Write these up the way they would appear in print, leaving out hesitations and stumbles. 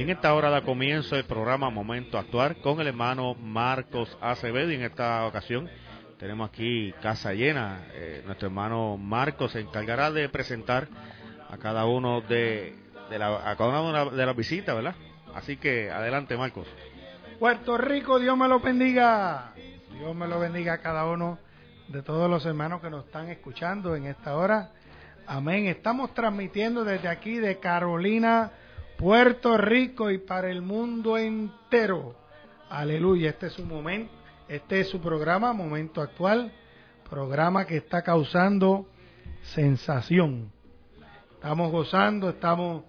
En esta hora da comienzo el programa Momento Actual con el hermano Marcos Acevedo, y en esta ocasión tenemos aquí casa llena. Nuestro hermano Marcos se encargará de presentar a cada uno de las visitas, ¿verdad? Así que adelante, Marcos. Puerto Rico, Dios me lo bendiga. Dios me lo bendiga a cada uno de todos los hermanos que nos están escuchando en esta hora. Amén. Estamos transmitiendo desde aquí de Carolina, Puerto Rico, y para el mundo entero. Aleluya. Este es su momento, este es su programa, Momento Actual, programa que está causando sensación. Estamos gozando, estamos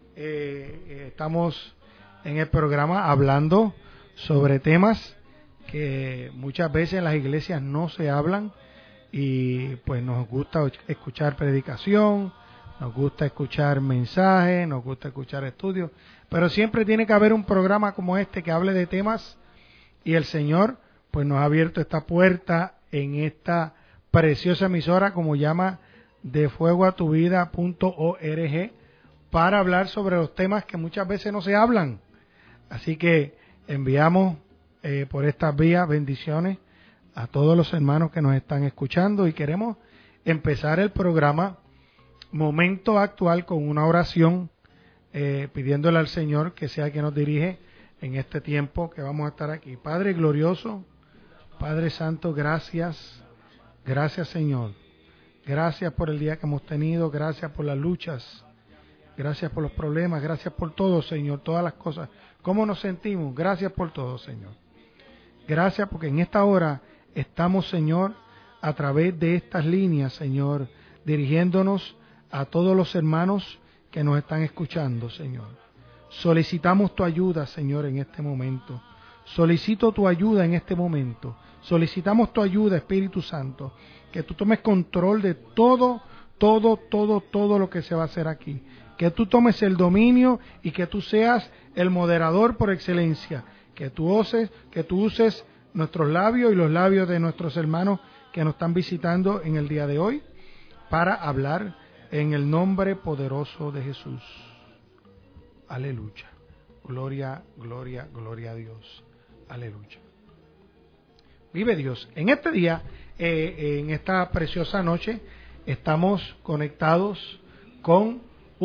en el programa hablando sobre temas que muchas veces en las iglesias no se hablan, y pues nos gusta escuchar predicación, nos gusta escuchar mensajes, nos gusta escuchar estudios, pero siempre tiene que haber un programa como este que hable de temas, y el Señor pues nos ha abierto esta puerta en esta preciosa emisora, como llama, defuegoatuvida.org, para hablar sobre los temas que muchas veces no se hablan. Así que enviamos por estas vías bendiciones a todos los hermanos que nos están escuchando, y queremos empezar el programa Momento Actual con una oración, pidiéndole al Señor que sea quien nos dirige en este tiempo que vamos a estar aquí. Padre glorioso, Padre santo, gracias Señor, gracias por el día que hemos tenido, gracias por las luchas, gracias por los problemas, gracias por todo, Señor, todas las cosas, cómo nos sentimos, gracias por todo, Señor. Gracias porque en esta hora estamos, Señor, a través de estas líneas, Señor, dirigiéndonos a todos los hermanos que nos están escuchando, Señor. Solicitamos tu ayuda, Señor, en este momento. Solicito tu ayuda en este momento. Solicitamos tu ayuda, Espíritu Santo, que tú tomes control de todo lo que se va a hacer aquí. Que tú tomes el dominio y que tú seas el moderador por excelencia. Que tú uses nuestros labios y los labios de nuestros hermanos que nos están visitando en el día de hoy para hablar en el nombre poderoso de Jesús. Aleluya. Gloria, gloria, gloria a Dios. Aleluya. Vive Dios. En este día, en esta preciosa noche, estamos conectados con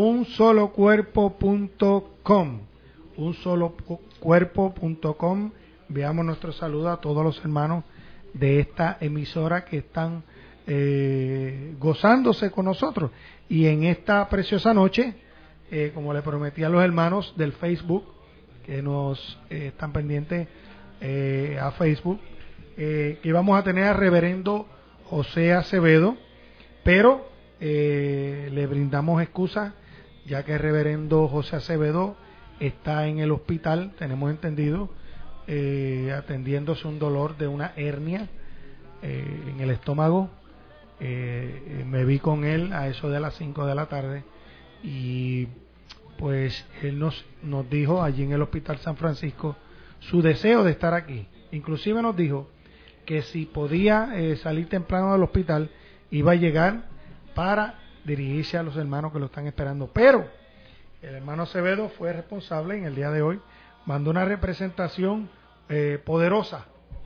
unsolocuerpo.com. unsolocuerpo.com. Veamos nuestro saludo a todos los hermanos de esta emisora que están gozándose con nosotros. Y en esta preciosa noche, como le prometí a los hermanos del Facebook, que nos están pendientes a Facebook, que íbamos a tener al reverendo José Acevedo, pero le brindamos excusas, ya que el reverendo José Acevedo está en el hospital, tenemos entendido, atendiéndose un dolor de una hernia en el estómago. Me vi con él a eso de las 5 de la tarde, y pues él nos dijo allí en el Hospital San Francisco su deseo de estar aquí. Inclusive nos dijo que si podía salir temprano del hospital, iba a llegar para dirigirse a los hermanos que lo están esperando. Pero el hermano Acevedo fue responsable en el día de hoy, mandó una representación poderosa.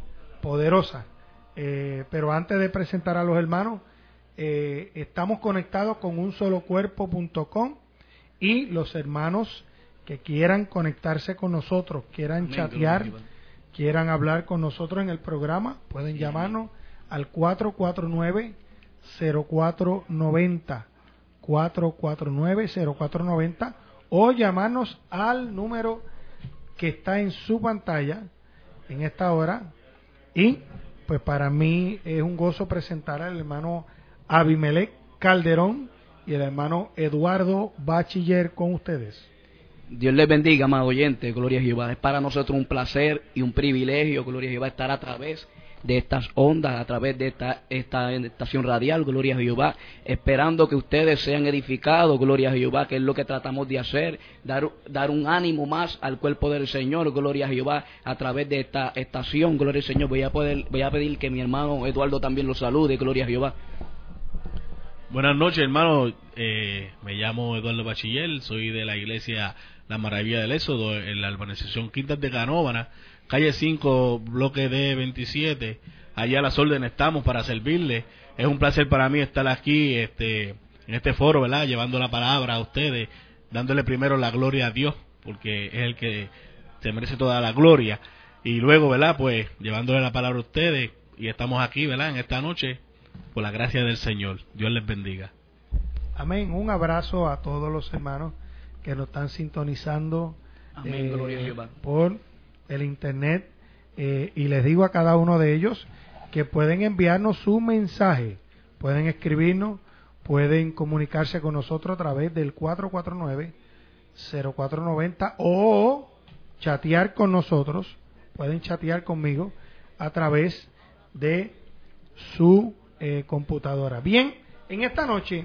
Pero antes de presentar a los hermanos, estamos conectados con unsolocuerpo.com, y los hermanos que quieran conectarse con nosotros, quieran chatear, quieran hablar con nosotros en el programa, pueden llamarnos al 449-0490, 449-0490, o llamarnos al número que está en su pantalla en esta hora. Y pues para mí es un gozo presentar al hermano Abimelec Calderón y el hermano Eduardo Bachiller con ustedes. Dios les bendiga, amado oyente, gloria a Jehová. Es para nosotros un placer y un privilegio, gloria a Jehová, estar a través de estas ondas, a través de esta estación radial, gloria a Jehová, esperando que ustedes sean edificados, gloria a Jehová, que es lo que tratamos de hacer, dar un ánimo más al cuerpo del Señor, gloria a Jehová, a través de esta estación, gloria al Señor. Voy a pedir que mi hermano Eduardo también lo salude, gloria a Jehová. Buenas noches, hermano. Me llamo Eduardo Bachiller, soy de la iglesia la Maravilla del Éxodo, en la urbanización Quintas de Canóvana, calle 5, bloque D27. Allá a las órdenes estamos para servirle. Es un placer para mí estar aquí en este foro, ¿verdad? Llevando la palabra a ustedes, dándole primero la gloria a Dios, porque es el que se merece toda la gloria. Y luego, ¿verdad? Pues llevándole la palabra a ustedes, y estamos aquí, ¿verdad? En esta noche, por la gracia del Señor. Dios les bendiga. Amén. Un abrazo a todos los hermanos que nos están sintonizando Amén, gloria a Jehová. por el internet, y les digo a cada uno de ellos que pueden enviarnos su mensaje, pueden escribirnos, pueden comunicarse con nosotros a través del 449-0490 o chatear con nosotros, pueden chatear conmigo a través de su computadora. Bien, en esta noche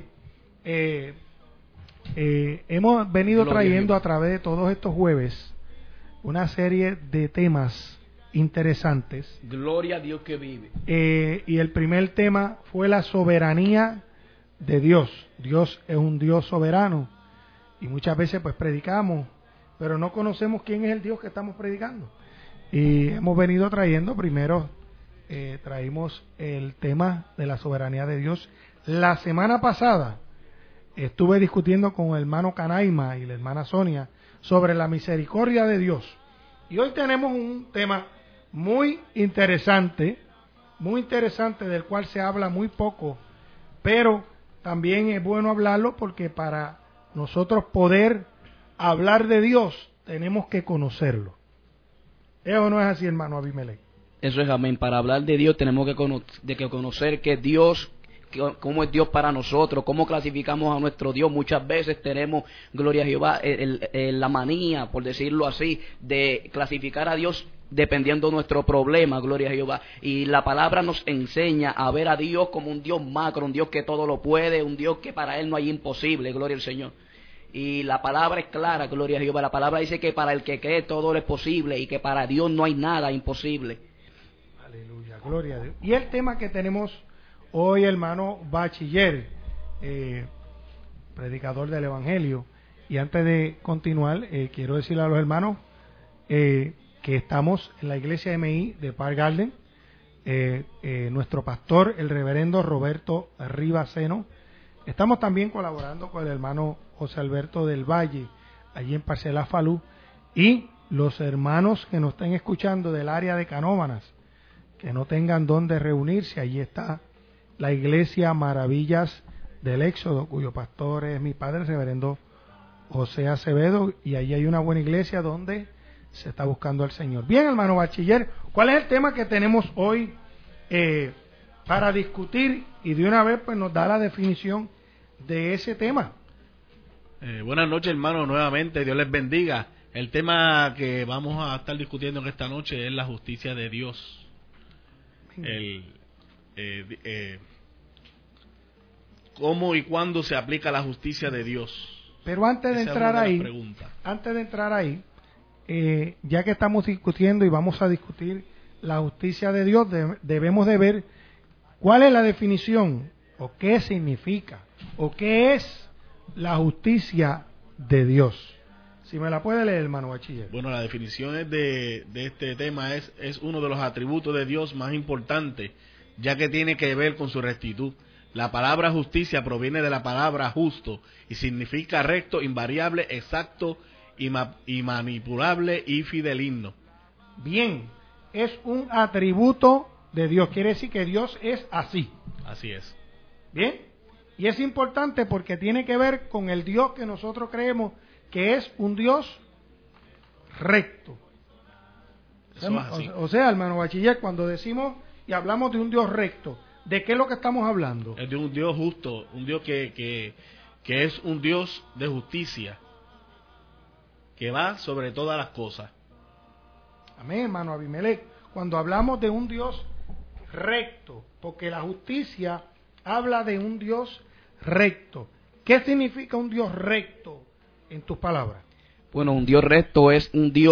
hemos venido trayendo a través de todos estos jueves una serie de temas interesantes. Gloria a Dios que vive. Y el primer tema fue la soberanía de Dios. Dios es un Dios soberano, y muchas veces pues predicamos, pero no conocemos quién es el Dios que estamos predicando. Y hemos venido trayendo, primero traímos el tema de la soberanía de Dios. La semana pasada estuve discutiendo con el hermano Canaima y la hermana Sonia sobre la misericordia de Dios. Y hoy tenemos un tema muy interesante del cual se habla muy poco, pero también es bueno hablarlo, porque para nosotros poder hablar de Dios tenemos que conocerlo. ¿Eso no es así, hermano Abimelech? Eso es amén. Para hablar de Dios tenemos que conocer que Dios, cómo es Dios para nosotros, cómo clasificamos a nuestro Dios. Muchas veces tenemos, gloria a Jehová, la manía, por decirlo así, de clasificar a Dios dependiendo de nuestro problema, gloria a Jehová. Y la palabra nos enseña a ver a Dios como un Dios macro, un Dios que todo lo puede, un Dios que para Él no hay imposible, gloria al Señor. Y la palabra es clara, gloria a Jehová. La palabra dice que para el que cree todo es posible, y que para Dios no hay nada imposible. Aleluya, gloria a Dios. Y el tema que tenemos hoy, hermano Bachiller, predicador del Evangelio. Y antes de continuar, quiero decirle a los hermanos que estamos en la iglesia MI de Park Garden. Nuestro pastor, el reverendo Roberto Rivaceno. Estamos también colaborando con el hermano José Alberto del Valle, allí en Parcela Falú. Y los hermanos que nos estén escuchando del área de Canóvanas, que no tengan dónde reunirse, allí está la iglesia Maravillas del Éxodo, cuyo pastor es mi padre, el reverendo José Acevedo, y allí hay una buena iglesia donde se está buscando al Señor. Bien, hermano Bachiller, ¿cuál es el tema que tenemos hoy para discutir? Y de una vez pues nos da la definición de ese tema. Buenas noches, hermano, nuevamente, Dios les bendiga. El tema que vamos a estar discutiendo en esta noche es la justicia de Dios. ¿Cómo y cuándo se aplica la justicia de Dios? Pero antes de entrar ahí, ya que estamos discutiendo y vamos a discutir la justicia de Dios, debemos de ver cuál es la definición, o qué significa, o qué es la justicia de Dios. Si me la puede leer, hermano Bachiller. Bueno, la definición de este tema es uno de los atributos de Dios más importantes, ya que tiene que ver con su rectitud. La palabra justicia proviene de la palabra justo y significa recto, invariable, exacto y manipulable y fideligno. Bien, es un atributo de Dios, quiere decir que Dios es así. Así es. Bien, y es importante porque tiene que ver con el Dios que nosotros creemos que es un Dios recto. O sea, hermano Bachiller, cuando decimos y hablamos de un Dios recto, ¿de qué es lo que estamos hablando? Es de un Dios justo, un Dios que es un Dios de justicia, que va sobre todas las cosas. Amén, hermano Abimelech. Cuando hablamos de un Dios recto, porque la justicia habla de un Dios recto. ¿Qué significa un Dios recto en tus palabras? Bueno, un Dios recto es un Dios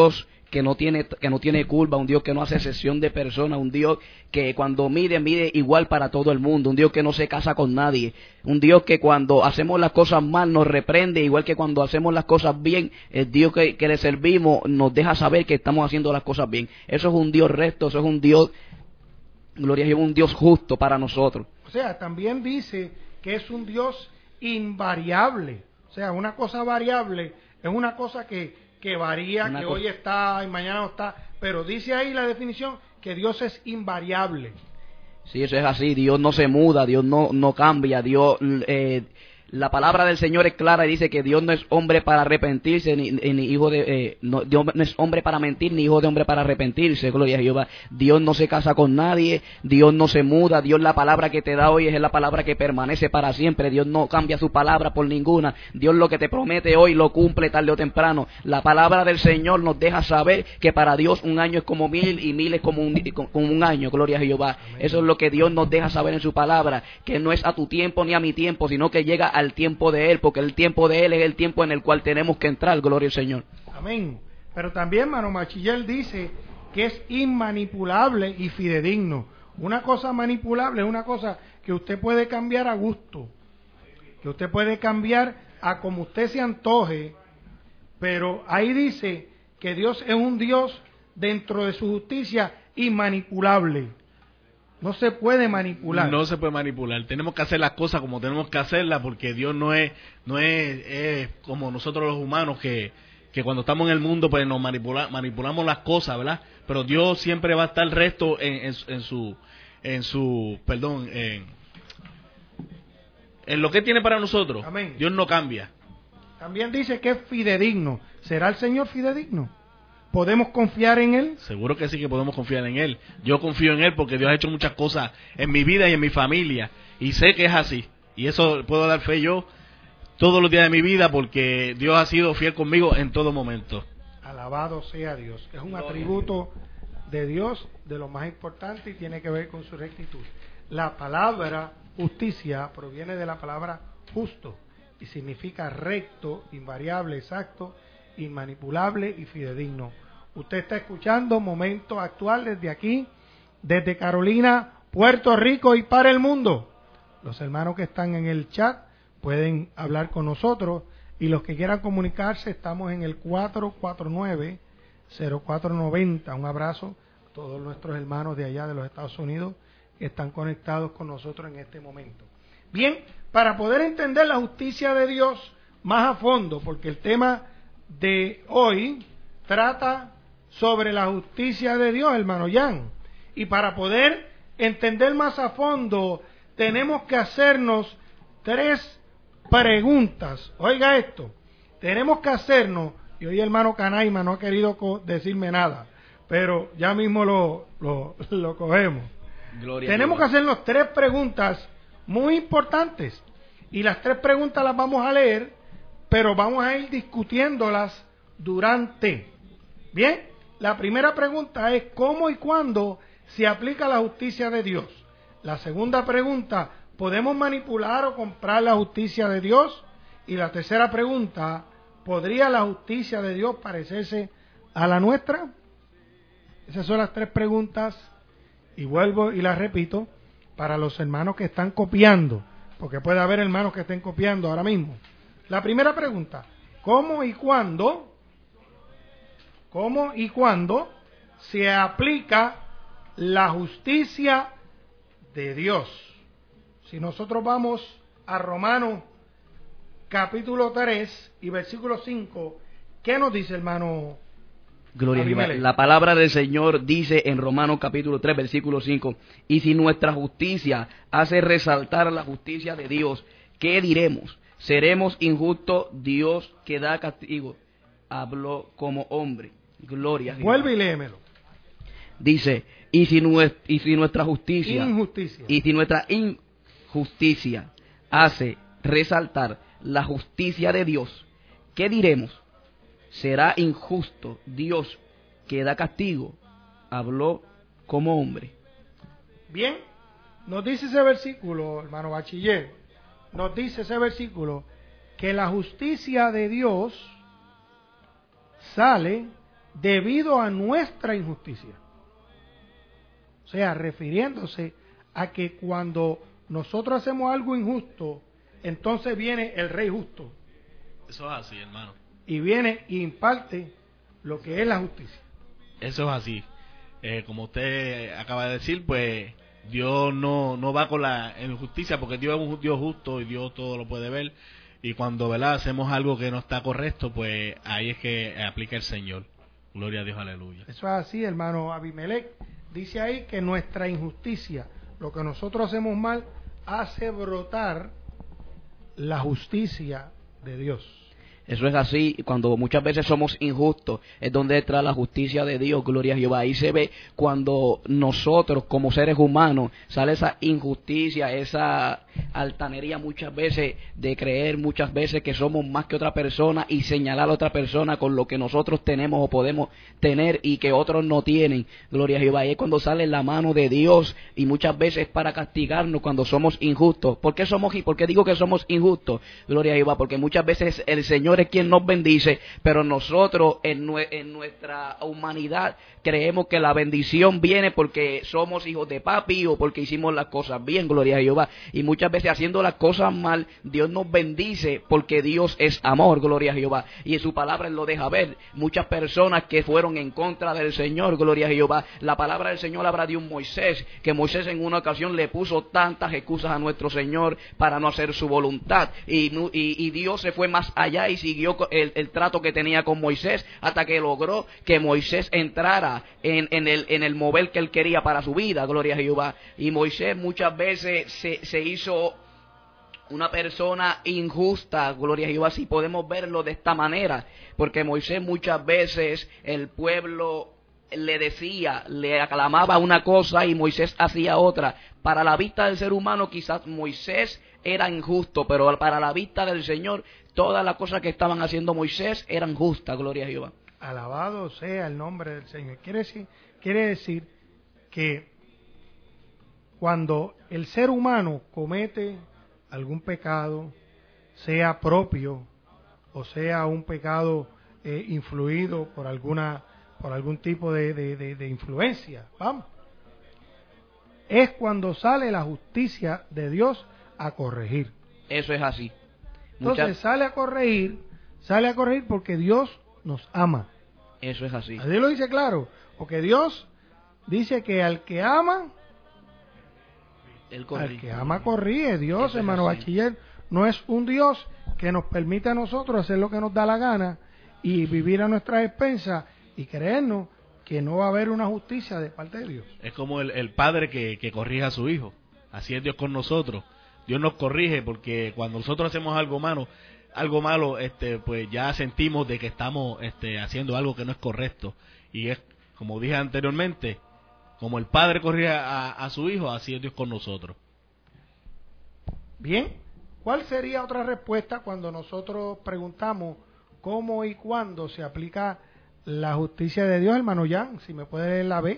que no tiene curva, un Dios que no hace excepción de personas, un Dios que cuando mide igual para todo el mundo, un Dios que no se casa con nadie, un Dios que cuando hacemos las cosas mal nos reprende, igual que cuando hacemos las cosas bien, el Dios que le servimos nos deja saber que estamos haciendo las cosas bien. Eso es un Dios recto, eso es un Dios, gloria a Dios, un Dios justo para nosotros. O sea, también dice que es un Dios invariable. O sea, una cosa variable es una cosa que varía, que hoy está y mañana no está. Pero dice ahí la definición que Dios es invariable. Sí, eso es así. Dios no se muda, Dios no cambia. Dios, la palabra del Señor es clara y dice que Dios no es hombre para arrepentirse, ni hijo de Dios no es hombre para mentir, ni hijo de hombre para arrepentirse. Gloria a Jehová. Dios no se casa con nadie, Dios no se muda. Dios, la palabra que te da hoy es la palabra que permanece para siempre. Dios no cambia su palabra por ninguna. Dios lo que te promete hoy lo cumple tarde o temprano. La palabra del Señor nos deja saber que para Dios un año es como 1000 y 1000 es como un año. Gloria a Jehová. Eso es lo que Dios nos deja saber en su palabra, que no es a tu tiempo ni a mi tiempo, sino que llega al tiempo de Él, porque el tiempo de Él es el tiempo en el cual tenemos que entrar. Gloria al Señor. Amén. Pero también, hermano Bachiller dice que es inmanipulable y fidedigno. Una cosa manipulable es una cosa que usted puede cambiar a gusto, que usted puede cambiar a como usted se antoje, pero ahí dice que Dios es un Dios dentro de su justicia inmanipulable. No se puede manipular. No se puede manipular. Tenemos que hacer las cosas como tenemos que hacerlas, porque Dios no es como nosotros los humanos que cuando estamos en el mundo pues nos manipulamos las cosas, ¿verdad? Pero Dios siempre va a estar recto en lo que tiene para nosotros. Amén. Dios no cambia. También dice que es fidedigno. ¿Será el Señor fidedigno? ¿Podemos confiar en Él? Seguro que sí, que podemos confiar en Él. Yo confío en Él porque Dios ha hecho muchas cosas en mi vida y en mi familia. Y sé que es así. Y eso puedo dar fe yo todos los días de mi vida, porque Dios ha sido fiel conmigo en todo momento. Alabado sea Dios. Es un atributo de Dios de lo más importante y tiene que ver con su rectitud. La palabra justicia proviene de la palabra justo y significa recto, invariable, exacto, inmanipulable y fidedigno. Usted está escuchando Momento Actual desde aquí, desde Carolina, Puerto Rico y para el mundo. Los hermanos que están en el chat pueden hablar con nosotros, y los que quieran comunicarse estamos en el 449-0490. Un abrazo a todos nuestros hermanos de allá de los Estados Unidos que están conectados con nosotros en este momento. Bien, para poder entender la justicia de Dios más a fondo, porque el tema de hoy trata sobre la justicia de Dios, hermano Jan, y para poder entender más a fondo tenemos que hacernos 3 preguntas. Oiga esto, tenemos que hacernos, y hoy el hermano Canaima no ha querido decirme nada, pero ya mismo lo cogemos. Tenemos que hacernos 3 preguntas muy importantes, y las 3 preguntas las vamos a leer, pero vamos a ir discutiéndolas durante. Bien, la primera pregunta es ¿cómo y cuándo se aplica la justicia de Dios? La segunda pregunta, ¿podemos manipular o comprar la justicia de Dios? Y la tercera pregunta, ¿podría la justicia de Dios parecerse a la nuestra? Esas son las 3 preguntas, y vuelvo y las repito para los hermanos que están copiando, porque puede haber hermanos que estén copiando ahora mismo. La primera pregunta, ¿cómo y cuándo se aplica la justicia de Dios? Si nosotros vamos a Romanos capítulo 3 y versículo 5, ¿qué nos dice, hermano? Gloria a Dios. La palabra del Señor dice en Romanos capítulo 3 versículo 5, y si nuestra justicia hace resaltar la justicia de Dios, ¿qué diremos? ¿Seremos injustos? Dios que da castigo habló como hombre. Gloria a Dios. Vuelve y léemelo. Dice, y si nuestra justicia injusticia hace resaltar la justicia de Dios, ¿qué diremos? ¿Será injusto Dios que da castigo? Habló como hombre. Bien, nos dice ese versículo, hermano Bachiller, nos dice ese versículo que la justicia de Dios sale debido a nuestra injusticia. O sea, refiriéndose a que cuando nosotros hacemos algo injusto, entonces viene el Rey justo. Eso es así, hermano. Y viene y imparte lo que es la justicia. Eso es así. Como usted acaba de decir, pues Dios no va con la injusticia, porque Dios es un Dios justo y Dios todo lo puede ver. Y cuando, ¿verdad?, hacemos algo que no está correcto, pues ahí es que aplica el Señor. Gloria a Dios, aleluya. Eso es así, hermano Abimelech. Dice ahí que nuestra injusticia, lo que nosotros hacemos mal, hace brotar la justicia de Dios. Eso es así, cuando muchas veces somos injustos, es donde entra la justicia de Dios, gloria a Jehová. Ahí se ve cuando nosotros como seres humanos sale esa injusticia, esa altanería muchas veces de creer muchas veces que somos más que otra persona y señalar a otra persona con lo que nosotros tenemos o podemos tener y que otros no tienen, gloria a Jehová. Ahí es cuando sale la mano de Dios y muchas veces para castigarnos cuando somos injustos. ¿Por qué digo que somos injustos? Gloria a Jehová, porque muchas veces el Señor es quien nos bendice, pero nosotros en nuestra humanidad creemos que la bendición viene porque somos hijos de papi o porque hicimos las cosas bien, gloria a Jehová. Y muchas veces haciendo las cosas mal, Dios nos bendice porque Dios es amor, gloria a Jehová. Y en su palabra Él lo deja ver. Muchas personas que fueron en contra del Señor, gloria a Jehová. La palabra del Señor habla de un Moisés, que Moisés en una ocasión le puso tantas excusas a nuestro Señor para no hacer su voluntad. Y Dios se fue más allá y siguió el trato que tenía con Moisés hasta que logró que Moisés entrara en el mover que él quería para su vida, gloria a Jehová. Y Moisés muchas veces se hizo una persona injusta, gloria a Jehová, si podemos verlo de esta manera, porque Moisés muchas veces el pueblo le decía, le aclamaba una cosa y Moisés hacía otra. Para la vista del ser humano quizás Moisés era injusto, pero para la vista del Señor todas las cosas que estaban haciendo Moisés eran justas, gloria a Jehová. Alabado sea el nombre del Señor. Quiere decir que cuando el ser humano comete algún pecado, sea propio o sea un pecado influido por algún tipo de influencia, vamos, es cuando sale la justicia de Dios a corregir. Eso es así. Entonces sale a corregir porque Dios nos ama. Eso es así. Así lo dice claro, porque Dios dice que al que ama, corrige. Dios, eso, hermano bachiller, no es un Dios que nos permite a nosotros hacer lo que nos da la gana y vivir a nuestras expensas y creernos que no va a haber una justicia de parte de Dios. Es como el padre que corrige a su hijo. Así es Dios con nosotros. Dios nos corrige porque cuando nosotros hacemos algo malo, pues ya sentimos de que estamos haciendo algo que no es correcto. Y es, como dije anteriormente, como el padre corrige a su hijo, así es Dios con nosotros. Bien, ¿cuál sería otra respuesta cuando nosotros preguntamos cómo y cuándo se aplica la justicia de Dios, hermano Jan? Si me puede leer la B.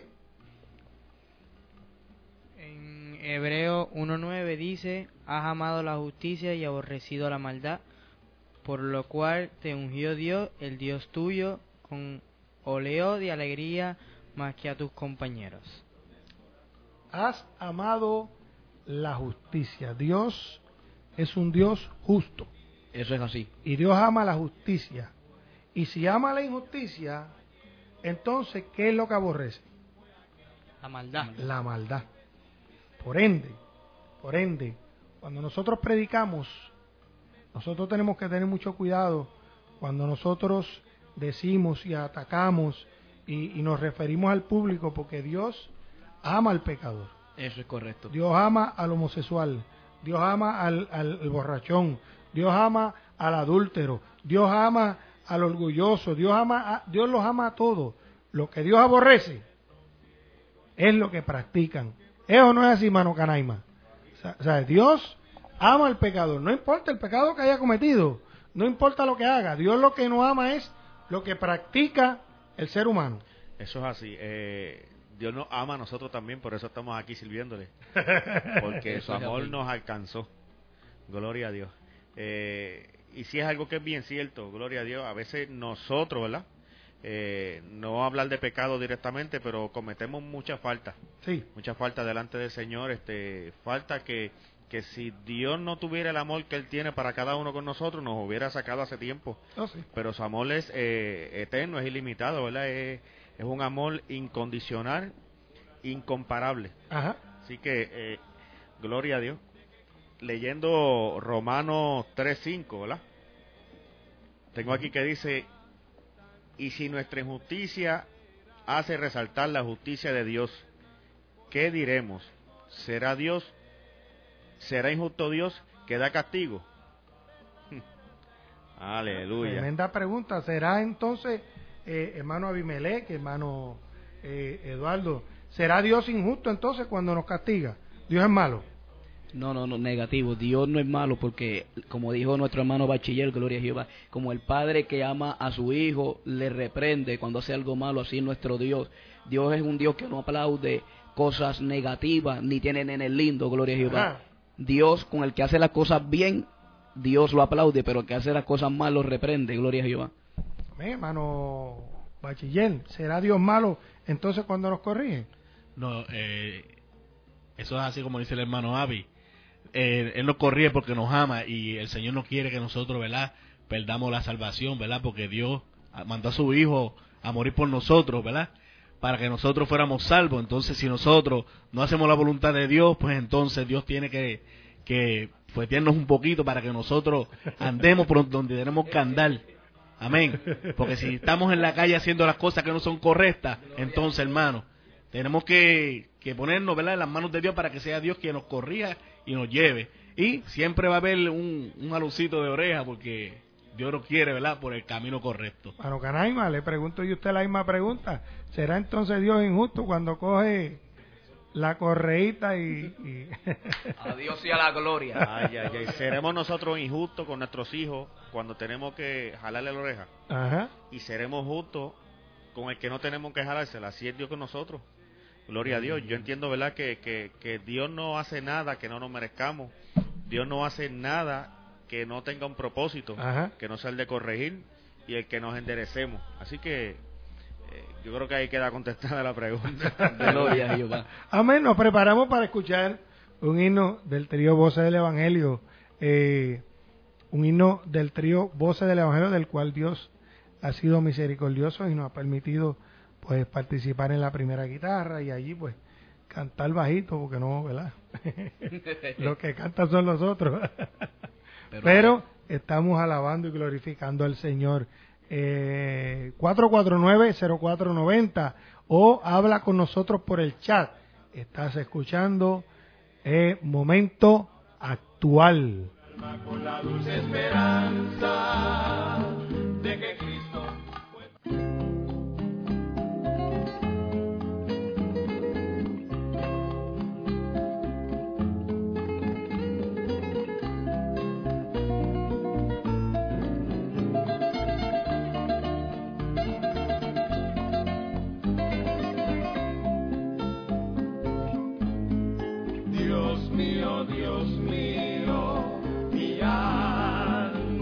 En Hebreo 1:9 dice: has amado la justicia y aborrecido la maldad, por lo cual te ungió Dios, el Dios tuyo, con óleo de alegría más que a tus compañeros. Has amado la justicia. Dios es un Dios justo. Eso es así. Y Dios ama la justicia. Y si ama la injusticia, entonces, ¿qué es lo que aborrece? La maldad. La maldad. Por ende, cuando nosotros predicamos, nosotros tenemos que tener mucho cuidado cuando nosotros decimos y atacamos y nos referimos al público, porque Dios ama al pecador. Eso es correcto. Dios ama al homosexual, Dios ama al borrachón, Dios ama al adúltero, Dios ama al orgulloso, Dios los ama a todos. Lo que Dios aborrece es lo que practican. ¿Es o no es así, mano Canaima? O sea, Dios ama al pecador, no importa el pecado que haya cometido, no importa lo que haga. Dios lo que no ama es lo que practica el ser humano. Eso es así. Dios nos ama a nosotros también, por eso estamos aquí sirviéndole. Porque su amor nos alcanzó. Gloria a Dios. Y si es algo que es bien cierto, gloria a Dios, a veces nosotros, ¿verdad? no hablar de pecado directamente, pero cometemos mucha falta. Sí. Mucha falta delante del Señor. Falta que si Dios no tuviera el amor que Él tiene para cada uno con nosotros, nos hubiera sacado hace tiempo. Oh, sí. Pero su amor es eterno, es ilimitado, ¿verdad? Es un amor incondicional, incomparable. Ajá. Así que, gloria a Dios. Leyendo Romanos 3:5, ¿verdad? Tengo aquí que dice, y si nuestra injusticia hace resaltar la justicia de Dios, ¿qué diremos? ¿Será injusto Dios que da castigo? Aleluya. Tremenda pregunta. ¿Será entonces, hermano Abimelech, hermano Eduardo, será Dios injusto entonces cuando nos castiga? ¿Dios es malo? No, negativo. Dios no es malo porque, como dijo nuestro hermano Bachiller, gloria a Jehová, como el padre que ama a su hijo le reprende cuando hace algo malo, así es nuestro Dios. Dios es un Dios que no aplaude cosas negativas ni tiene nenes lindos, gloria a Jehová. Ajá. Dios, con el que hace las cosas bien, Dios lo aplaude, pero el que hace las cosas mal lo reprende, gloria a Jehová. Amén, hermano Bachiller. ¿Será Dios malo entonces cuando nos corrige? No, eso es así como dice el hermano Avi. Él nos corrige porque nos ama y el Señor no quiere que nosotros, ¿verdad?, perdamos la salvación, ¿verdad?, porque Dios mandó a su Hijo a morir por nosotros, ¿verdad?, para que nosotros fuéramos salvos. Entonces, si nosotros no hacemos la voluntad de Dios, pues entonces Dios tiene que fuetearnos un poquito para que nosotros andemos por donde tenemos que andar. Amén. Porque si estamos en la calle haciendo las cosas que no son correctas, entonces, hermano, tenemos que ponernos, ¿verdad?, en las manos de Dios para que sea Dios quien nos corrija y nos lleve. Y siempre va a haber un alucito de oreja porque Dios nos quiere, ¿verdad?, por el camino correcto. Mano Canaima, le pregunto yo a usted la misma pregunta. ¿Será entonces Dios injusto cuando coge la correíta y... A Dios y a la gloria. Ay. ¿Seremos nosotros injustos con nuestros hijos cuando tenemos que jalarle la oreja? Ajá. Y seremos justos con el que no tenemos que jalársela. Así es Dios con nosotros. Gloria a Dios. Yo entiendo, ¿verdad?, que Dios no hace nada que no nos merezcamos. Dios no hace nada que no tenga un propósito, Ajá. que no sea el de corregir y el que nos enderecemos. Así que yo creo que ahí queda contestada la pregunta. Gloria a Jehová. Amén. Nos preparamos para escuchar un himno del trío Voces del Evangelio. Un himno del trío Voces del Evangelio, del cual Dios ha sido misericordioso y nos ha permitido, pues, participar en la primera guitarra y allí, pues, cantar bajito, porque no, ¿verdad? Los que cantan son los otros. Pero estamos alabando y glorificando al Señor. 449-0490 o habla con nosotros por el chat. Estás escuchando Momento Actual. Con la dulce esperanza de que Cristo Dios mío, mi alma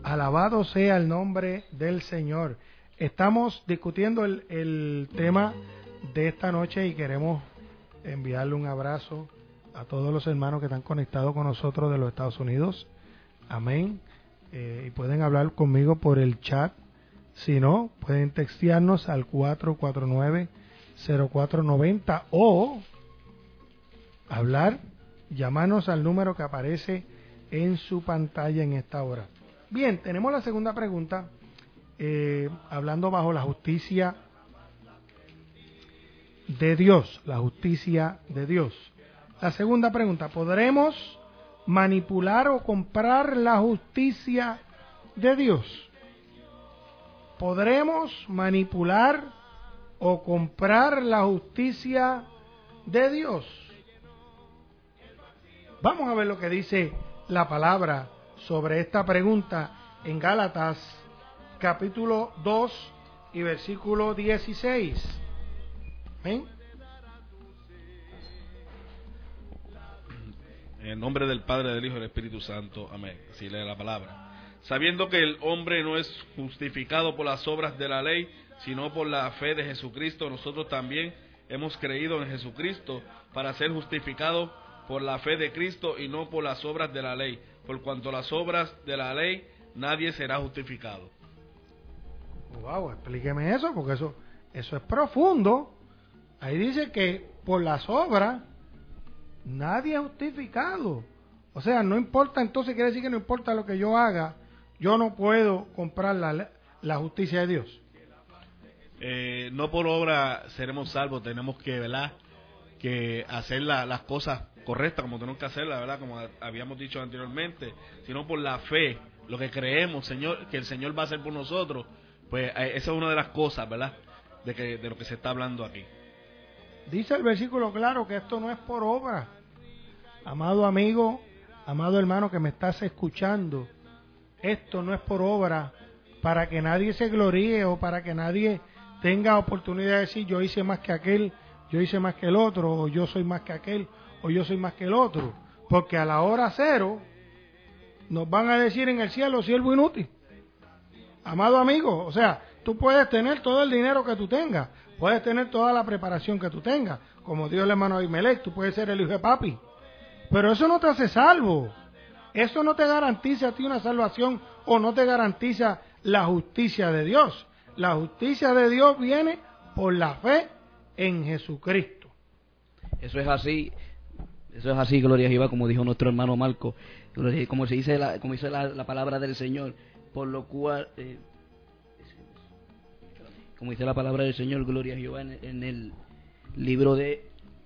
Alabado sea el nombre del Señor. Estamos discutiendo el tema de esta noche y queremos enviarle un abrazo a todos los hermanos que están conectados con nosotros de los Estados Unidos. Amén. Y pueden hablar conmigo por el chat. Si no, pueden textearnos al 449-0490 o llamarnos al número que aparece en su pantalla en esta hora. Bien, tenemos la segunda pregunta, hablando bajo la justicia de Dios, la justicia de Dios. La segunda pregunta, ¿podremos manipular o comprar la justicia de Dios? ¿Podremos manipular o comprar la justicia de Dios? Vamos a ver lo que dice la palabra sobre esta pregunta en Gálatas capítulo 2 y versículo 16. ¿Ven? En el nombre del Padre, del Hijo y del Espíritu Santo. Amén. Así lee la palabra. Sabiendo que el hombre no es justificado por las obras de la ley, sino por la fe de Jesucristo, nosotros también hemos creído en Jesucristo para ser justificados por la fe de Cristo y no por las obras de la ley. Por cuanto las obras de la ley, nadie será justificado. Wow, explíqueme eso, porque eso es profundo. Ahí dice que por las obras nadie es justificado. O sea, no importa, entonces quiere decir que no importa lo que yo haga, yo no puedo comprar la justicia de Dios. No por obra seremos salvos, tenemos que, ¿verdad?, que hacer las cosas correctas como tenemos que hacerlas, ¿verdad?, como habíamos dicho anteriormente, sino por la fe, lo que creemos, Señor, que el Señor va a hacer por nosotros. Pues esa es una de las cosas, ¿verdad?, de lo que se está hablando aquí. Dice el versículo claro que esto no es por obra. Amado amigo, amado hermano que me estás escuchando, esto no es por obra para que nadie se gloríe o para que nadie tenga oportunidad de decir yo hice más que aquel, yo hice más que el otro, o yo soy más que aquel, o yo soy más que el otro. Porque a la hora cero nos van a decir en el cielo, siervo inútil. Amado amigo, o sea, tú puedes tener todo el dinero que tú tengas, puedes tener toda la preparación que tú tengas, como dijo el hermano Abimelech, tú puedes ser el hijo de papi, pero eso no te hace salvo, eso no te garantiza a ti una salvación o no te garantiza la justicia de Dios. La justicia de Dios viene por la fe en Jesucristo. Eso es así, gloria a Jehová, como dijo nuestro hermano Marco, como dice la palabra del Señor, por lo cual, como dice la palabra del Señor, gloria a Jehová, en el libro de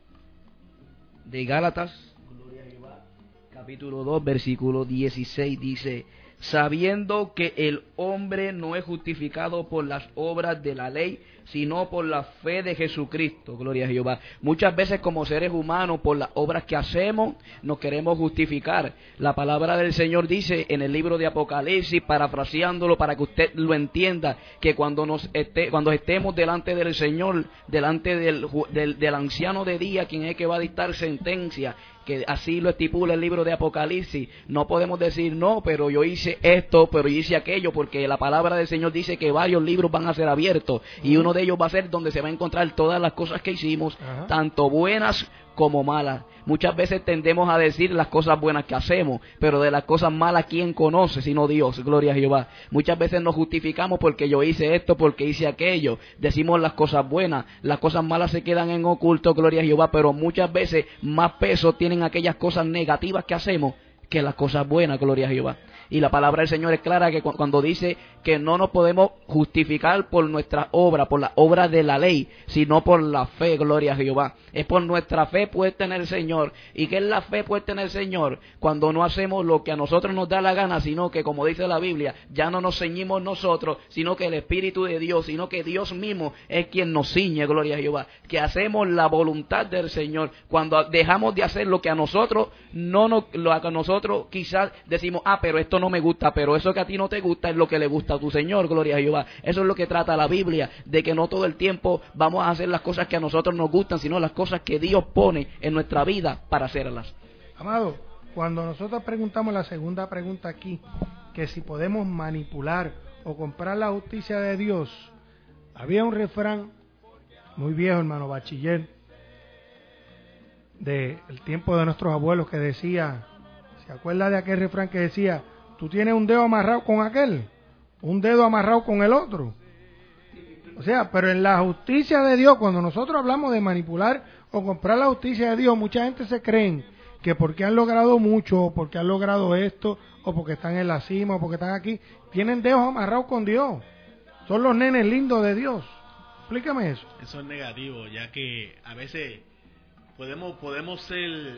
Gálatas, gloria a Jehová, capítulo 2, versículo 16, dice: sabiendo que el hombre no es justificado por las obras de la ley, sino por la fe de Jesucristo, gloria a Jehová. Muchas veces como seres humanos, por las obras que hacemos, nos queremos justificar. La palabra del Señor dice en el libro de Apocalipsis, parafraseándolo para que usted lo entienda, que cuando estemos delante del Señor, delante del anciano de día, quien es que va a dictar sentencia, que así lo estipula el libro de Apocalipsis, no podemos decir no, pero yo hice esto, pero yo hice aquello, porque la palabra del Señor dice que varios libros van a ser abiertos y uno de ellos va a ser donde se va a encontrar todas las cosas que hicimos, tanto buenas como malas. Muchas veces tendemos a decir las cosas buenas que hacemos, pero de las cosas malas, ¿quién conoce sino Dios? Gloria a Jehová. Muchas veces nos justificamos porque yo hice esto, porque hice aquello. Decimos las cosas buenas, las cosas malas se quedan en oculto, gloria a Jehová, pero muchas veces más peso tienen aquellas cosas negativas que hacemos que las cosas buenas, gloria a Jehová. Y la palabra del Señor es clara que cuando dice que no nos podemos justificar por nuestra obra, por la obra de la ley, sino por la fe, gloria a Jehová. Es por nuestra fe puesta en el Señor. ¿Y qué es la fe puesta en el Señor? Cuando no hacemos lo que a nosotros nos da la gana, sino que, como dice la Biblia, ya no nos ceñimos nosotros, sino que el Espíritu de Dios, sino que Dios mismo es quien nos ciñe, gloria a Jehová. Que hacemos la voluntad del Señor. Cuando dejamos de hacer lo que a nosotros nosotros quizás decimos, pero esto no me gusta, pero eso que a ti no te gusta es lo que le gusta a tu Señor, gloria a Jehová. Eso es lo que trata la Biblia, de que no todo el tiempo vamos a hacer las cosas que a nosotros nos gustan, sino las cosas que Dios pone en nuestra vida para hacerlas. Amado, cuando nosotros preguntamos la segunda pregunta aquí, que si podemos manipular o comprar la justicia de Dios. Había un refrán muy viejo, hermano Bachiller, del tiempo de nuestros abuelos, que decía, ¿se acuerda de aquel refrán que decía, tú tienes un dedo amarrado con aquel, un dedo amarrado con el otro? O sea, pero en la justicia de Dios, cuando nosotros hablamos de manipular o comprar la justicia de Dios, mucha gente se creen que porque han logrado mucho, o porque han logrado esto, o porque están en la cima, o porque están aquí, tienen dedos amarrados con Dios. Son los nenes lindos de Dios. Explícame eso. Eso es negativo, ya que a veces podemos ser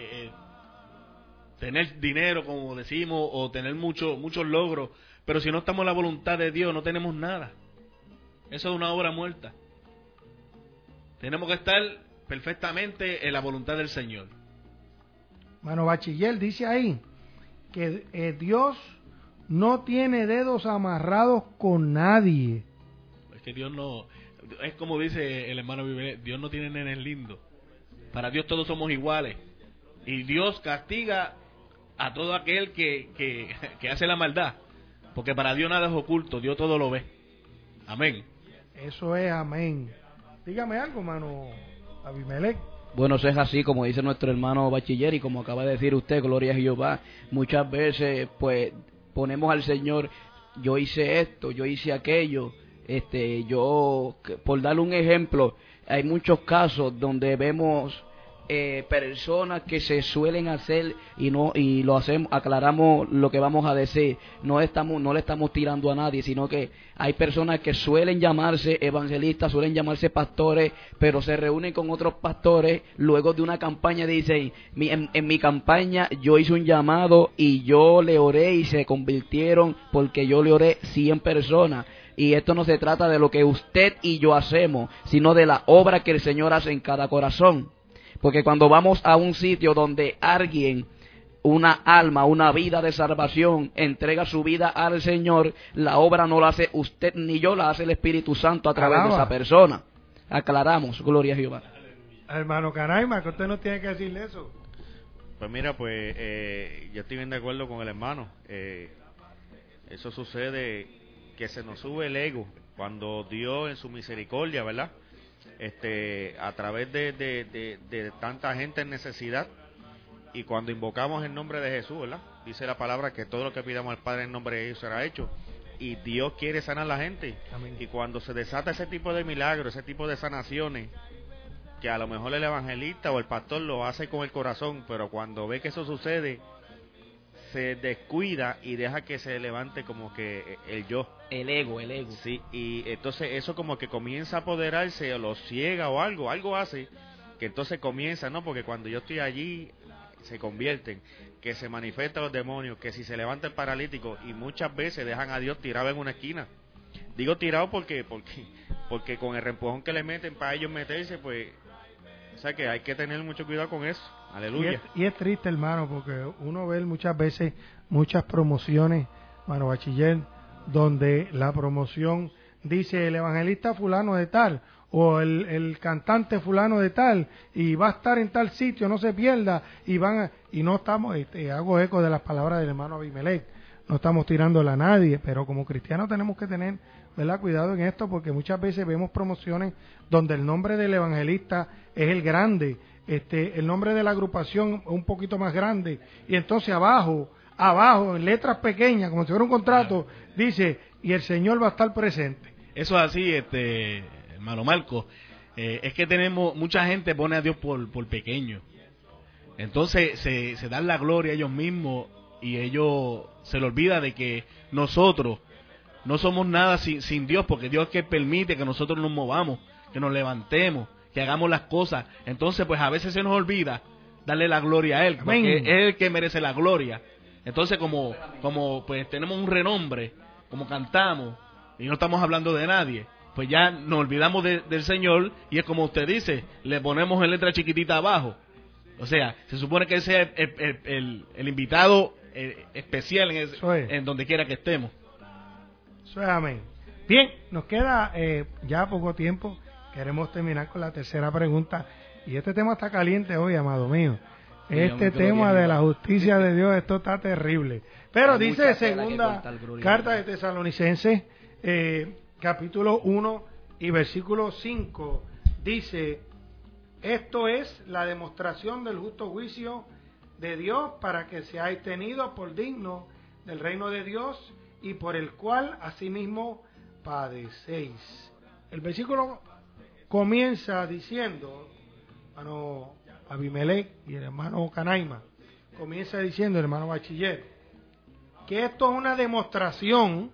tener dinero, como decimos, o tener muchos logros, pero si no estamos en la voluntad de Dios, no tenemos nada. Eso es una obra muerta. Tenemos que estar perfectamente en la voluntad del Señor. Mano Bachiller dice ahí que Dios no tiene dedos amarrados con nadie. Es que Dios no, es como dice el hermano Vive, Dios no tiene nenes lindos. Para Dios todos somos iguales. Y Dios castiga a todo aquel que hace la maldad. Porque para Dios nada es oculto, Dios todo lo ve. Amén. Eso es amén. Dígame algo, mano Abimelech. Bueno, eso es así, como dice nuestro hermano Bachiller, y como acaba de decir usted, gloria a Jehová. Muchas veces, pues, ponemos al Señor, yo hice esto, yo hice aquello, por darle un ejemplo, hay muchos casos donde vemos personas que se suelen hacer y lo hacemos, aclaramos lo que vamos a decir, no le estamos tirando a nadie, sino que hay personas que suelen llamarse evangelistas, suelen llamarse pastores, pero se reúnen con otros pastores luego de una campaña, dicen, en mi campaña yo hice un llamado y yo le oré y se convirtieron porque yo le oré 100 personas. Y esto no se trata de lo que usted y yo hacemos, sino de la obra que el Señor hace en cada corazón. Porque cuando vamos a un sitio donde alguien, una alma, una vida de salvación, entrega su vida al Señor, la obra no la hace usted ni yo, la hace el Espíritu Santo a través de esa persona. Aclaramos, gloria a Jehová. Hermano Canaima, que usted no tiene que decirle eso. Pues mira, pues yo estoy bien de acuerdo con el hermano. Eso sucede, que se nos sube el ego cuando Dios en su misericordia, ¿verdad?, a través de tanta gente en necesidad, y cuando invocamos el nombre de Jesús, ¿verdad?, dice la palabra que todo lo que pidamos al Padre en nombre de Jesús será hecho, y Dios quiere sanar a la gente. Amén. Y cuando se desata ese tipo de milagros, ese tipo de sanaciones, que a lo mejor el evangelista o el pastor lo hace con el corazón, pero cuando ve que eso sucede, se descuida y deja que se levante como que el yo. El ego. Sí, y entonces eso como que comienza a apoderarse, o lo ciega o algo hace, que entonces comienza, ¿no? Porque cuando yo estoy allí, se convierten, que se manifiestan los demonios, que si se levanta el paralítico, y muchas veces dejan a Dios tirado en una esquina. Digo tirado porque con el reempujón que le meten para ellos meterse, pues, o sea que hay que tener mucho cuidado con eso. Aleluya. Y es triste, hermano, porque uno ve muchas veces muchas promociones, hermano Bachiller, donde la promoción dice el evangelista fulano de tal, o el cantante fulano de tal, y va a estar en tal sitio, no se pierda, y no estamos, hago eco de las palabras del hermano Abimelech, no estamos tirándole a nadie, pero como cristianos tenemos que tener, ¿verdad?, cuidado en esto, porque muchas veces vemos promociones donde el nombre del evangelista es el grande, el nombre de la agrupación un poquito más grande, y entonces abajo, en letras pequeñas, como si fuera un contrato, dice, y el Señor va a estar presente. Eso es así, hermano Marco. Es que mucha gente pone a Dios por pequeño. Entonces se dan la gloria a ellos mismos, y ellos se les olvida de que nosotros no somos nada sin Dios, porque Dios es que permite que nosotros nos movamos, que nos levantemos, que hagamos las cosas. Entonces, pues a veces se nos olvida darle la gloria a Él, porque es el que merece la gloria. Entonces, como pues tenemos un renombre, como cantamos, y no estamos hablando de nadie, pues ya nos olvidamos del Señor, y es como usted dice, le ponemos en letra chiquitita abajo. O sea, se supone que ese es el invitado especial en donde quiera que estemos. Eso es amén. Bien, nos queda ya poco tiempo. Queremos terminar con la tercera pregunta. Y este tema está caliente hoy, amado mío. Este tema de la justicia de Dios, esto está terrible. Pero Hay dice mucha tela que segunda cortar, gloria a carta de Dios. Tesalonicenses, capítulo 1 y versículo 5, dice: esto es la demostración del justo juicio de Dios, para que seáis tenidos por dignos del reino de Dios, y por el cual asimismo padecéis. El versículo comienza diciendo, hermano Abimelech y el hermano Canaima, comienza diciendo, el hermano Bachiller, que esto es una demostración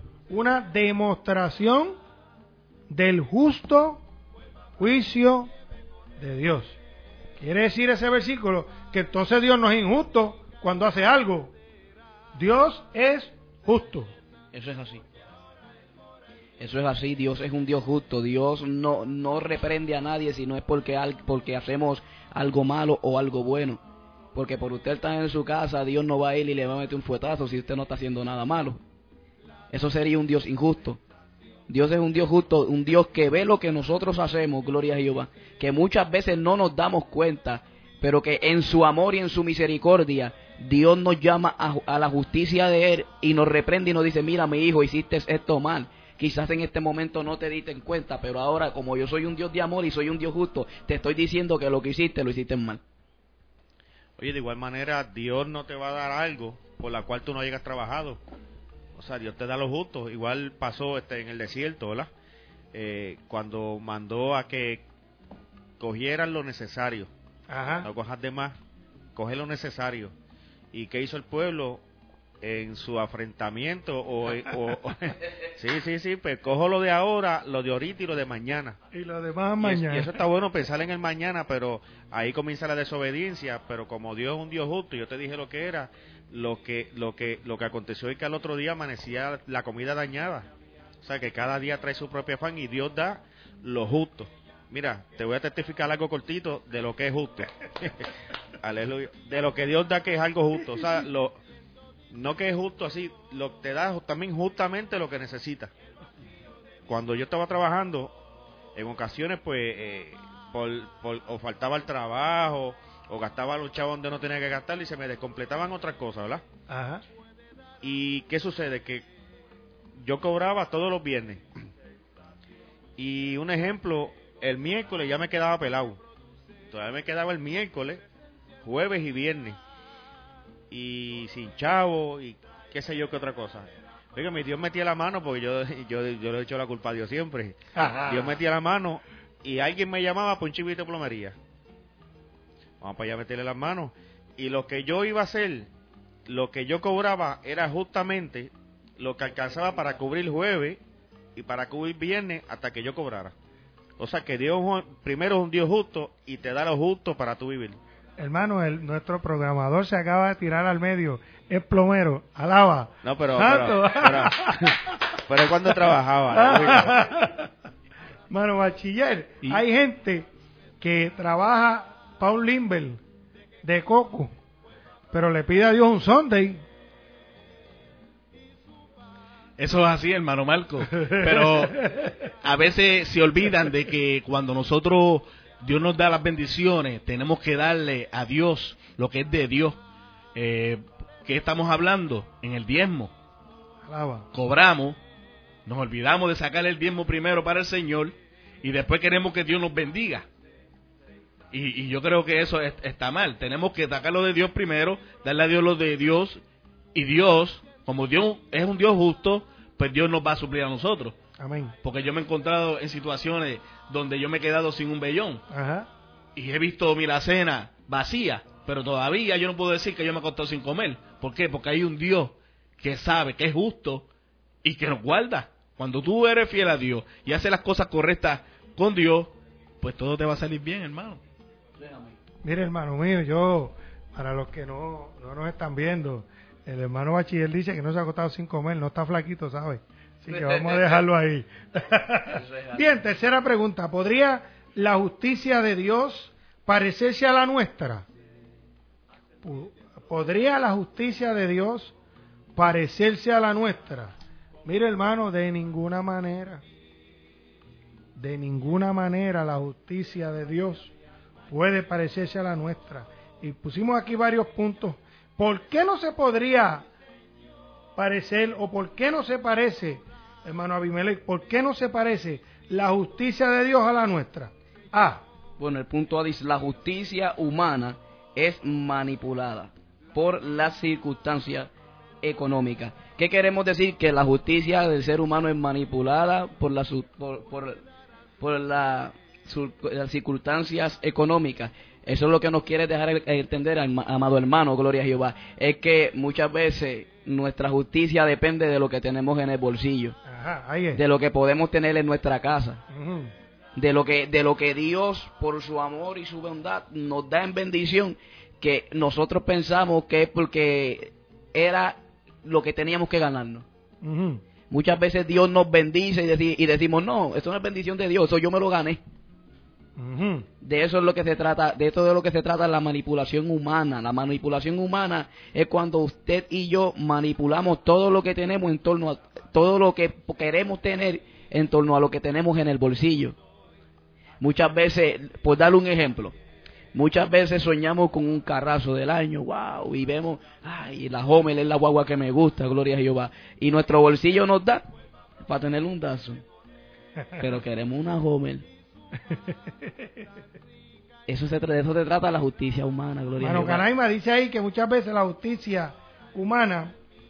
del justo juicio de Dios. Quiere decir ese versículo que entonces Dios no es injusto cuando hace algo. Dios es justo. Eso es así. Eso es así, Dios es un Dios justo. Dios no reprende a nadie si no es porque hacemos algo malo o algo bueno. Porque por usted estar en su casa, Dios no va a ir y le va a meter un fuetazo si usted no está haciendo nada malo. Eso sería un Dios injusto. Dios es un Dios justo, un Dios que ve lo que nosotros hacemos, gloria a Jehová, que muchas veces no nos damos cuenta, pero que en su amor y en su misericordia, Dios nos llama a la justicia de Él y nos reprende y nos dice: mira, mi hijo, hiciste esto mal. Quizás en este momento no te diste en cuenta, pero ahora, como yo soy un Dios de amor y soy un Dios justo, te estoy diciendo que lo que hiciste, lo hiciste mal. Oye, de igual manera, Dios no te va a dar algo por la cual tú no hayas trabajado. O sea, Dios te da lo justo. Igual pasó en el desierto, ¿verdad? Cuando mandó a que cogieran lo necesario. Ajá. No cojas de más, coge lo necesario. ¿Y qué hizo el pueblo en su afrentamiento? Sí, pues cojo lo de ahora, lo de ahorita y lo de mañana. Y lo demás mañana. Y eso está bueno, pensar en el mañana, pero ahí comienza la desobediencia. Pero como Dios es un Dios justo, yo te dije lo que era, lo que aconteció es que al otro día amanecía la comida dañada. O sea, que cada día trae su propio afán y Dios da lo justo. Mira, te voy a testificar algo cortito de lo que es justo. Aleluya. De lo que Dios da, que es algo justo. O sea, no que es justo así, te da también justamente lo que necesitas. Cuando yo estaba trabajando, en ocasiones, pues, o faltaba el trabajo, o gastaba los chavos donde no tenía que gastar, y se me descompletaban otras cosas, ¿verdad? Ajá. ¿Y qué sucede? Que yo cobraba todos los viernes. Y un ejemplo, el miércoles ya me quedaba pelado. Todavía me quedaba el miércoles, jueves y viernes. Y sin chavo, y qué sé yo qué otra cosa. Oiga, mi Dios metía la mano, porque yo le he hecho la culpa a Dios siempre. Ajá. Dios metía la mano y alguien me llamaba por un chivito de plomería. Vamos para allá a meterle las manos. Y lo que yo iba a hacer, lo que yo cobraba, era justamente lo que alcanzaba para cubrir jueves y para cubrir viernes hasta que yo cobrara. O sea que Dios primero es un Dios justo y te da lo justo para tu vivir. Hermano, nuestro programador se acaba de tirar al medio. Es plomero. Alaba. No, pero Santo. cuando trabajaba. Hermano bachiller, hay gente que trabaja para un Limber de coco, pero le pide a Dios un Sunday. Eso es así, hermano Marco. Pero a veces se olvidan de que cuando Dios nos da las bendiciones, tenemos que darle a Dios lo que es de Dios. ¿Qué estamos hablando? En el diezmo. Alaba. Cobramos, nos olvidamos de sacar el diezmo primero para el Señor y después queremos que Dios nos bendiga. Y yo creo que eso está mal. Tenemos que sacarlo de Dios primero, darle a Dios lo de Dios, y Dios, como Dios es un Dios justo, pues Dios nos va a suplir a nosotros. Amén. Porque yo me he encontrado en situaciones donde yo me he quedado sin un vellón. Ajá. Y he visto mi alacena vacía, pero todavía yo no puedo decir que yo me he acostado sin comer. ¿Por qué? Porque hay un Dios que sabe que es justo y que nos guarda. Cuando tú eres fiel a Dios y haces las cosas correctas con Dios, pues todo te va a salir bien, hermano. Mire, hermano mío, para los que no nos están viendo, el hermano bachiller dice que no se ha acostado sin comer, no está flaquito, ¿sabe? Así que vamos a dejarlo ahí. Bien, tercera pregunta. ¿Podría la justicia de Dios parecerse a la nuestra? ¿Podría la justicia de Dios parecerse a la nuestra? Mire, hermano, de ninguna manera. De ninguna manera la justicia de Dios puede parecerse a la nuestra. y pusimos aquí varios puntos. ¿Por qué no se podría parecer, o por qué no se parece, hermano Abimelech, por qué no se parece la justicia de Dios a la nuestra? Bueno, el punto A dice, la justicia humana es manipulada por las circunstancias económicas. ¿Qué queremos decir? Que la justicia del ser humano es manipulada por las circunstancias económicas. Eso es lo que nos quiere dejar entender, amado hermano, gloria a Jehová. Es que muchas veces nuestra justicia depende de lo que tenemos en el bolsillo. Ajá, ahí es. De lo que podemos tener en nuestra casa. Uh-huh. De lo que Dios, por su amor y su bondad, nos da en bendición, que nosotros pensamos que es porque era lo que teníamos que ganarnos. Uh-huh. Muchas veces Dios nos bendice y decimos, no, esto no es bendición de Dios, eso yo me lo gané. Uh-huh. De eso es lo que se trata, de esto es lo que se trata la manipulación humana. La manipulación humana es cuando usted y yo manipulamos todo lo que tenemos en torno a, todo lo que queremos tener en torno a lo que tenemos en el bolsillo. Muchas veces, por darle un ejemplo, muchas veces soñamos con un carrazo del año, wow, y vemos, ay, la Homer es la guagua que me gusta, gloria a Jehová, y nuestro bolsillo nos da para tener un Datsun, pero queremos una Homer. De eso se trata la justicia humana, gloria a Jehová. Canaima dice ahí que muchas veces la justicia humana,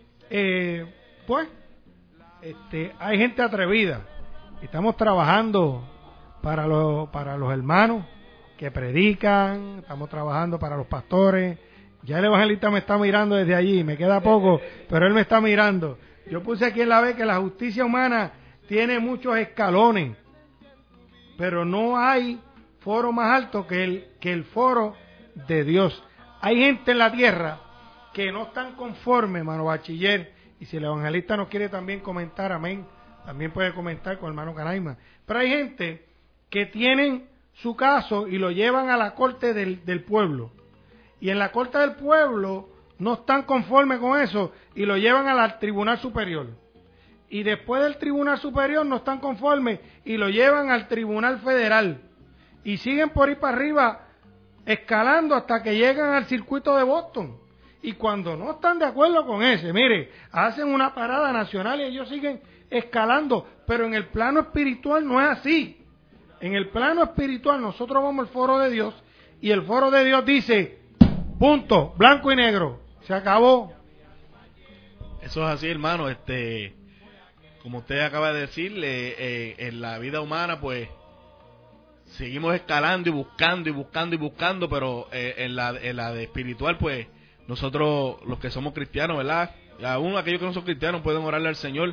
hay gente atrevida. Estamos trabajando para los hermanos que predican, estamos trabajando para los pastores. Ya el evangelista me está mirando desde allí, me queda poco, pero él me está mirando. Yo puse aquí en la B que la justicia humana tiene muchos escalones, pero no hay foro más alto que el foro de Dios. Hay gente en la tierra que no están conformes, hermano bachiller, y si el evangelista nos quiere también comentar, amén, también puede comentar con el hermano Canaima. Pero hay gente que tienen su caso y lo llevan a la corte del pueblo, y en la corte del pueblo no están conformes con eso y lo llevan al tribunal superior, y después del tribunal superior no están conformes y lo llevan al tribunal federal, y siguen por ir para arriba escalando hasta que llegan al circuito de Boston. Y cuando no están de acuerdo con ese, mire, hacen una parada nacional y ellos siguen escalando, pero en el plano espiritual no es así. En el plano espiritual nosotros vamos al foro de Dios y el foro de Dios dice, punto, blanco y negro, se acabó. Eso es así, hermano. Como usted acaba de decir, en la vida humana, pues, seguimos escalando y buscando, pero en la de espiritual, pues, nosotros, los que somos cristianos, ¿verdad? Aún aquellos que no son cristianos pueden orarle al Señor.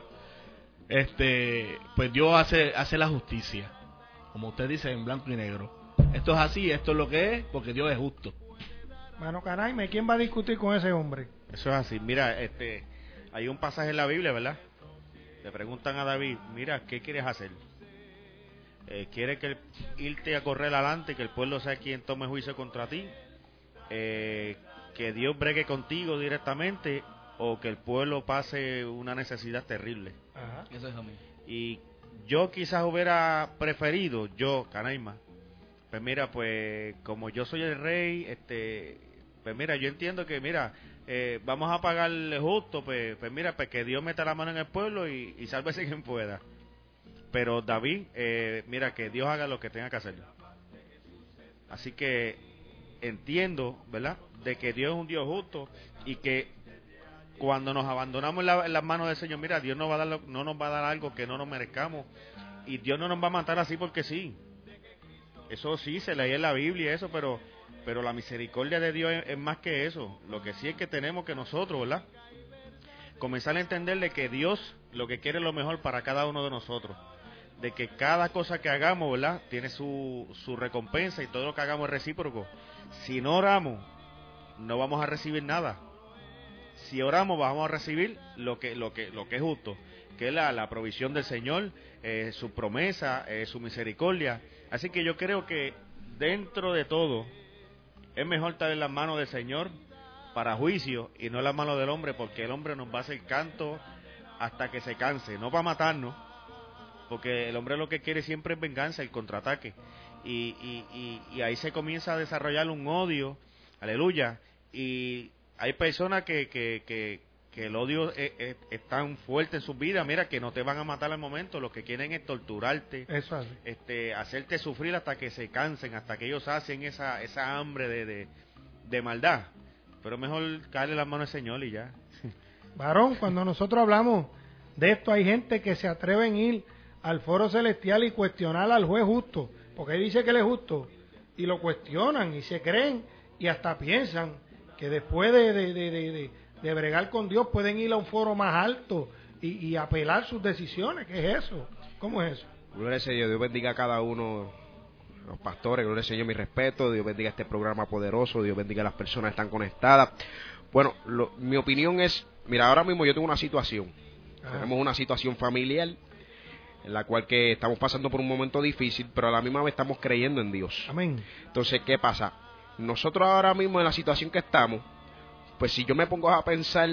Pues Dios hace la justicia, como usted dice, en blanco y negro. Esto es así, esto es lo que es, porque Dios es justo. Mano Canaime, ¿quién va a discutir con ese hombre? Eso es así. Mira, hay un pasaje en la Biblia, ¿verdad? Le preguntan a David, mira, ¿qué quieres hacer? ¿Quieres irte a correr adelante, que el pueblo sea quien tome juicio contra ti? ¿Que Dios bregue contigo directamente, o que el pueblo pase una necesidad terrible? Ajá. Eso es amén. Y yo quizás hubiera preferido, Canaima, pues mira, pues como yo soy el rey, pues mira, yo entiendo que, mira, vamos a pagarle justo, pues mira, pues que Dios meta la mano en el pueblo y sálvese quien pueda. Pero David, mira, que Dios haga lo que tenga que hacer. Así que entiendo, ¿verdad?, de que Dios es un Dios justo, y que cuando nos abandonamos en las manos del Señor, mira, Dios no nos va a dar algo que no nos merezcamos, y Dios no nos va a matar así porque sí. Eso sí, se lee en la Biblia eso, pero la misericordia de Dios es más que eso. Lo que sí es que tenemos que nosotros, ¿verdad?, comenzar a entender de que Dios lo que quiere es lo mejor para cada uno de nosotros, de que cada cosa que hagamos, ¿verdad?, tiene su recompensa, y todo lo que hagamos es recíproco. Si no oramos, no vamos a recibir nada. Si oramos, vamos a recibir lo que es justo, que es la provisión del Señor, su promesa, su misericordia. Así que yo creo que dentro de todo es mejor estar en las manos del Señor para juicio y no en las manos del hombre, porque el hombre nos va a hacer canto hasta que se canse, no para matarnos, porque el hombre lo que quiere siempre es venganza, el contraataque, y ahí se comienza a desarrollar un odio aleluya, y hay personas que el odio es tan fuerte en sus vidas, mira, que no te van a matar al momento, lo que quieren es torturarte, Eso así. hacerte sufrir hasta que se cansen, hasta que ellos hacen esa hambre de maldad, pero mejor caerle las manos al Señor y ya. Varón, cuando nosotros hablamos de esto, hay gente que se atreven a ir al foro celestial y cuestionar al juez justo, porque él dice que él es justo, y lo cuestionan y se creen y hasta piensan que después de bregar con Dios pueden ir a un foro más alto y apelar sus decisiones. ¿Qué es eso? ¿Cómo es eso? Gloria al Señor, Dios bendiga a cada uno, los pastores, gloria al Señor, mi respeto, Dios bendiga este programa poderoso, Dios bendiga a las personas que están conectadas. Bueno, mi opinión es, mira, ahora mismo yo tengo una situación, tenemos una situación familiar en la cual que estamos pasando por un momento difícil, pero a la misma vez estamos creyendo en Dios. Amén. Entonces, ¿qué pasa? Nosotros ahora mismo en la situación que estamos, pues si yo me pongo a pensar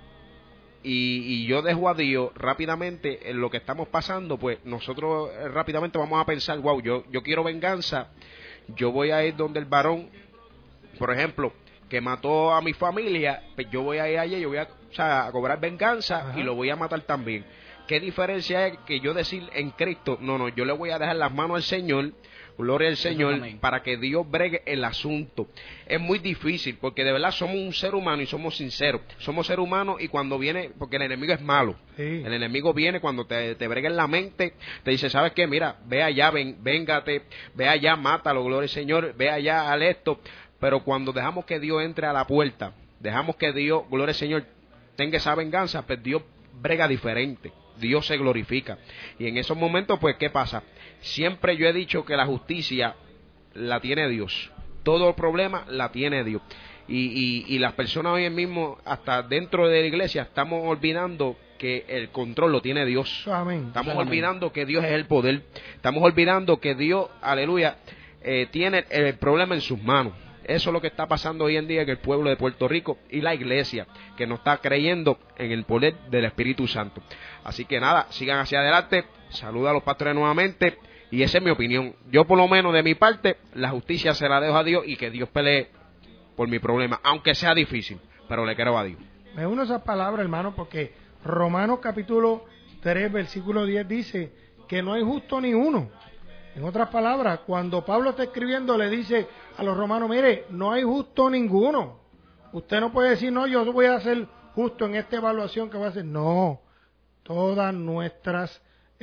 y yo dejo a Dios rápidamente en lo que estamos pasando, pues nosotros rápidamente vamos a pensar, wow, yo quiero venganza, yo voy a ir donde el varón, por ejemplo, que mató a mi familia, pues yo voy a ir allá, yo voy a cobrar venganza. Ajá. Y lo voy a matar también. ¿Qué diferencia es que yo decir en Cristo, no, yo le voy a dejar las manos al Señor, gloria al Señor, para que Dios bregue el asunto? Es muy difícil, porque de verdad somos un ser humano y somos sinceros. Somos ser humanos y cuando viene, porque el enemigo es malo. Sí. El enemigo viene cuando te brega en la mente, te dice, ¿sabes qué? Mira, ve allá, véngate, ve allá, mátalo, gloria al Señor, ve allá, al esto. Pero cuando dejamos que Dios entre a la puerta, dejamos que Dios, gloria al Señor, tenga esa venganza, pues Dios brega diferente. Dios se glorifica. Y en esos momentos, pues, ¿qué pasa? Siempre yo he dicho que la justicia la tiene Dios. Todo el problema la tiene Dios. Y las personas hoy mismo, hasta dentro de la iglesia, estamos olvidando que el control lo tiene Dios. Amén. Estamos olvidando que Dios es el poder. Estamos olvidando que Dios, aleluya, tiene el problema en sus manos. Eso es lo que está pasando hoy en día en el pueblo de Puerto Rico y la iglesia, que no está creyendo en el poder del Espíritu Santo. Así que nada, sigan hacia adelante, saluda a los pastores nuevamente, y esa es mi opinión. Yo por lo menos de mi parte, la justicia se la dejo a Dios y que Dios pelee por mi problema, aunque sea difícil, pero le creo a Dios. Me uno a esas palabras, hermano, porque Romanos capítulo 3, versículo 10 dice que no hay justo ni uno. En otras palabras, cuando Pablo está escribiendo, le dice a los romanos, mire, no hay justo ninguno. Usted no puede decir, no, yo voy a ser justo en esta evaluación que voy a hacer. No, todas nuestras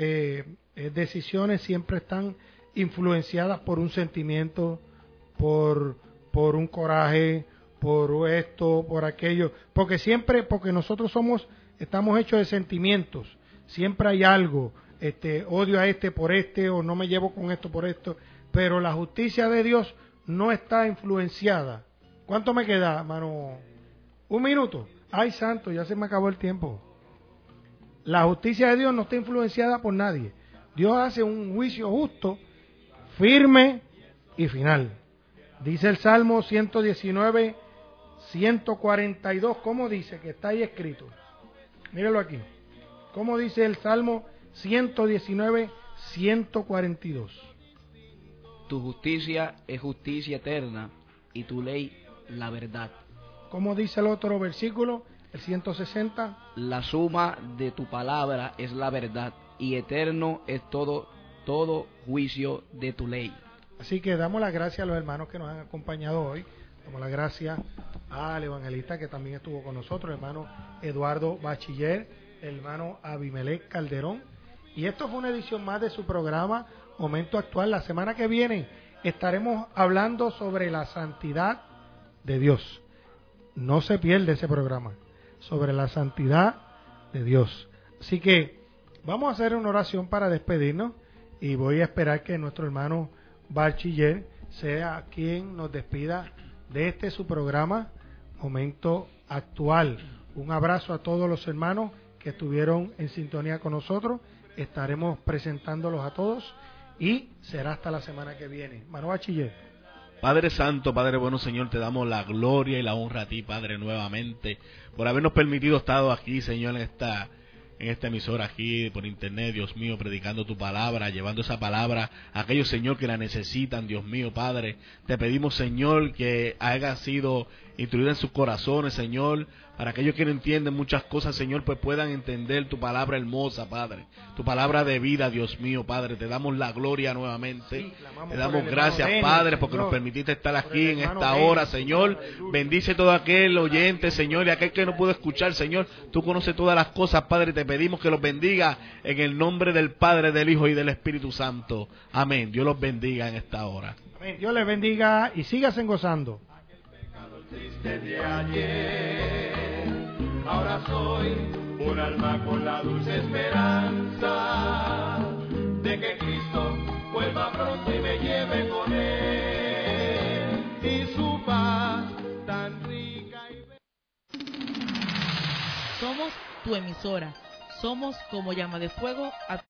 decisiones siempre están influenciadas por un sentimiento, por un coraje, por esto, por aquello. Porque nosotros estamos hechos de sentimientos. Siempre hay algo. Odio a por o no me llevo con esto por esto, pero la justicia de Dios no está influenciada. ¿Cuánto me queda, hermano? 1 minuto. Ay, santo, ya se me acabó el tiempo. La justicia de Dios no está influenciada por nadie. Dios hace un juicio justo, firme y final. Dice el Salmo 119, 142, ¿cómo dice? Que está ahí escrito. Míralo aquí. ¿Cómo dice el Salmo 119, 142? Tu justicia es justicia eterna y tu ley la verdad. ¿Cómo dice el otro versículo? El 160. La suma de tu palabra es la verdad y eterno es todo juicio de tu ley. Así que damos las gracias a los hermanos que nos han acompañado hoy. Damos las gracias al evangelista que también estuvo con nosotros, el hermano Eduardo Bachiller, el hermano Abimelech Calderón. Y esto fue una edición más de su programa Momento Actual. La semana que viene estaremos hablando sobre la santidad de Dios. No se pierde ese programa, sobre la santidad de Dios. Así que vamos a hacer una oración para despedirnos y voy a esperar que nuestro hermano Bachiller sea quien nos despida de su programa Momento Actual. Un abrazo a todos los hermanos que estuvieron en sintonía con nosotros. Estaremos presentándolos a todos y será hasta la semana que viene. Hermano Bachiller. Padre Santo, Padre bueno, Señor, te damos la gloria y la honra a ti, Padre, nuevamente, por habernos permitido estar aquí, Señor, en en esta emisora aquí por internet, Dios mío, predicando tu palabra, llevando esa palabra a aquellos, Señor, que la necesitan, Dios mío, Padre. Te pedimos, Señor, que haya sido instruida en sus corazones, Señor, para aquellos que no entienden muchas cosas, Señor, pues puedan entender tu palabra hermosa, Padre, tu palabra de vida, Dios mío, Padre. Te damos la gloria nuevamente, te damos gracias, Padre, porque nos permitiste estar aquí en esta hora, Señor. Bendice todo aquel oyente, Señor, y aquel que no pudo escuchar, Señor. Tú conoces todas las cosas, Padre, y te pedimos que los bendiga en el nombre del Padre, del Hijo y del Espíritu Santo. Amén. Dios los bendiga en esta hora. Amén. Dios les bendiga y síganse gozando. Triste de ayer, ahora soy un alma con la dulce esperanza de que Cristo vuelva pronto y me lleve con él, y su paz tan rica y Somos tu emisora, somos como llama de fuego a